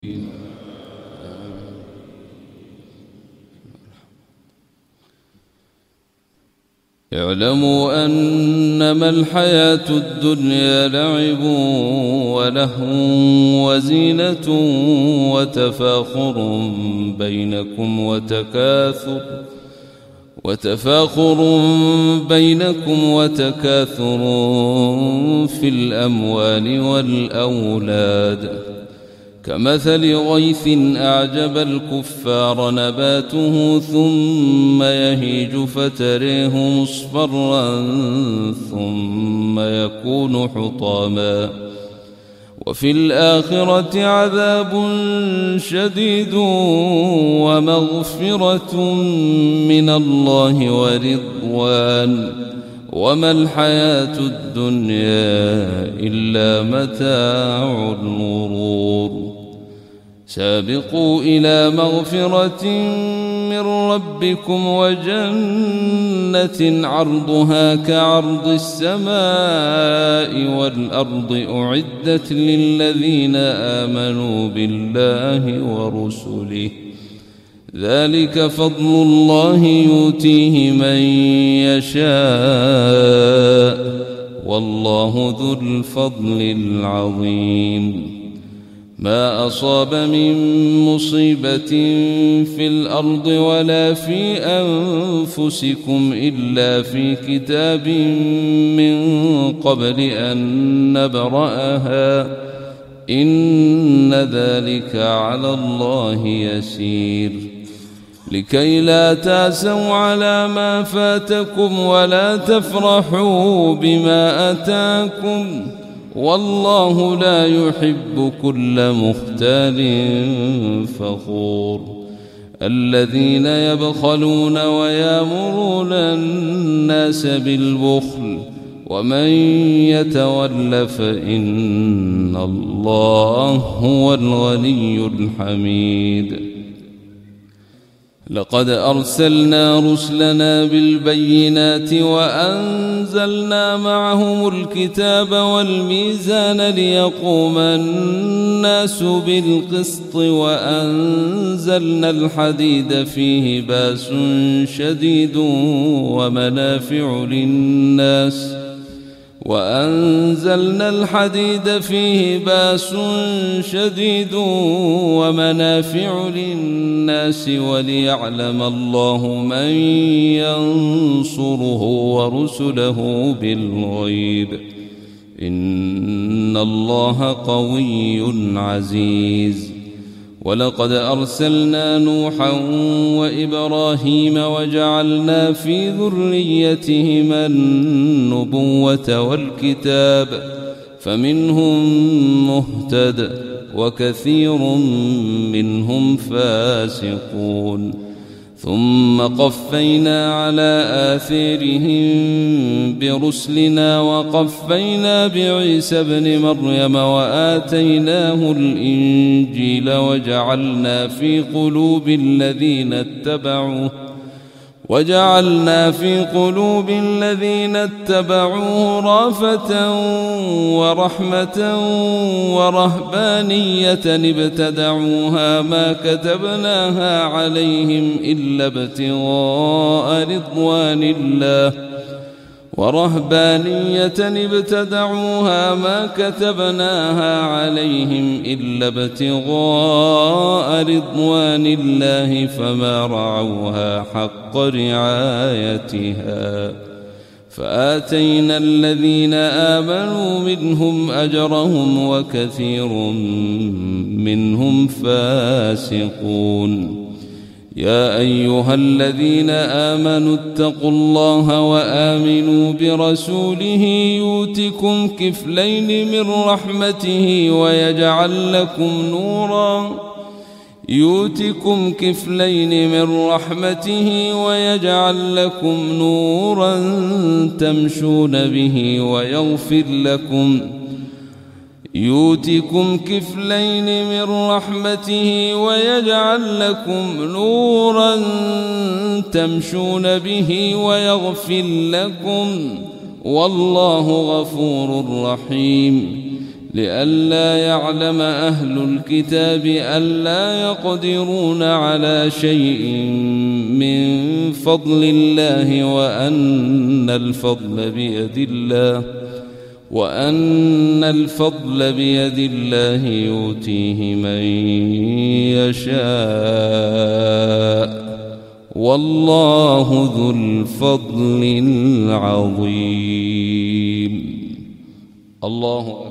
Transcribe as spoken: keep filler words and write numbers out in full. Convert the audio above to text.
اعلموا أنما الحياة الدنيا لعب ولهو وزينة وتفاخر بينكم وتكاثر وتفاخر بينكم وتكاثر في الأموال والأولاد كمثل غيث أعجب الكفار نباته ثم يهيج فتريه مصفرا ثم يكون حطاما وفي الآخرة عذاب شديد ومغفرة من الله ورضوان وما الحياة الدنيا إلا متاع الغرور سابقوا إلى مغفرة من ربكم وجنة عرضها كعرض السماء والأرض أعدت للذين آمنوا بالله ورسله ذلك فضل الله يؤتيه من يشاء والله ذو الفضل العظيم ما أصاب من مصيبة في الأرض ولا في أنفسكم إلا في كتاب من قبل أن نبرأها إن ذلك على الله يسير لكي لا تأسوا على ما فاتكم ولا تفرحوا بما أتاكم والله لا يحب كل مختال فخور الذين يبخلون ويأمرون الناس بالبخل ومن يتول فإن الله هو الغني الحميد لقد أرسلنا رسلنا بالبينات وأنزلنا معهم الكتاب والميزان ليقوم الناس بالقسط وأنزلنا الحديد فيه بأس شديد ومنافع للناس وأنزلنا الحديد فيه بأس شديد ومنافع للناس وليعلم الله من ينصره ورسله بالغيب إن الله قوي عزيز ولقد أرسلنا نوحا وإبراهيم وجعلنا في ذريتهما النبوة والكتاب فمنهم مهتد وكثير منهم فاسقون ثم قفينا على آثارهم برسلنا وقفينا بعيسى ابن مريم وآتيناه الإنجيل وجعلنا في قلوب الذين اتبعوه وجعلنا في قلوب الذين اتبعوه رأفة ورحمة ورهبانية ابتدعوها ما كتبناها عليهم إلا ابتغاء رضوان الله ورهبانية ابتدعوها ما كتبناها عليهم إلا ابتغاء رضوان الله فما رعوها حق رعايتها فآتينا الذين آمنوا منهم أجرهم وكثير منهم فاسقون يا أيها الذين آمنوا اتقوا الله وآمنوا برسوله يؤتكم كفلين من رحمته ويجعل لكم نورا يؤتكم كفلين من رحمته ويجعل لكم نورا تمشون به ويغفر لكم يؤتكم كفلين من رحمته ويجعل لكم نورا تمشون به ويغفر لكم والله غفور رحيم لئلا يعلم أهل الكتاب ألا يقدرون على شيء من فضل الله وأن الفضل بيد الله وأن الفضل بيد الله يؤتيه من يشاء والله ذو الفضل العظيم. الله أكبر.